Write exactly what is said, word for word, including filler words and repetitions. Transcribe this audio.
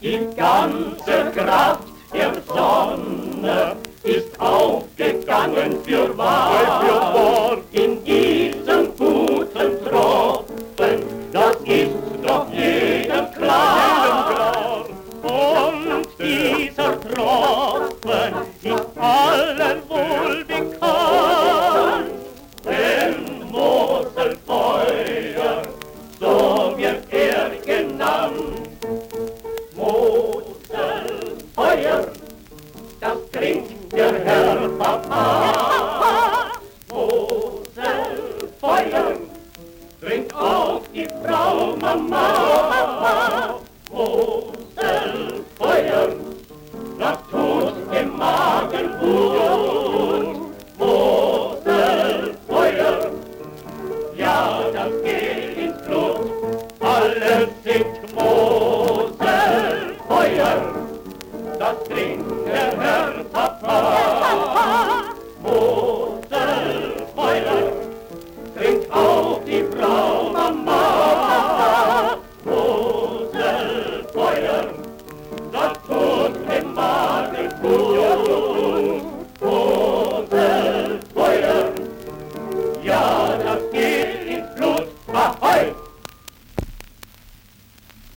Die ganze Kraft der Sonne ist aufgegangen für wahr. In diesem guten Tropfen, das ist doch jedem klar. Und dieser Tropfen ist allen wohl bekannt. Denn Moselfeuer, so wird er genannt. Moselfeuer, das trinkt der Herr Papa. Moselfeuer, trinkt auch die Frau Mama.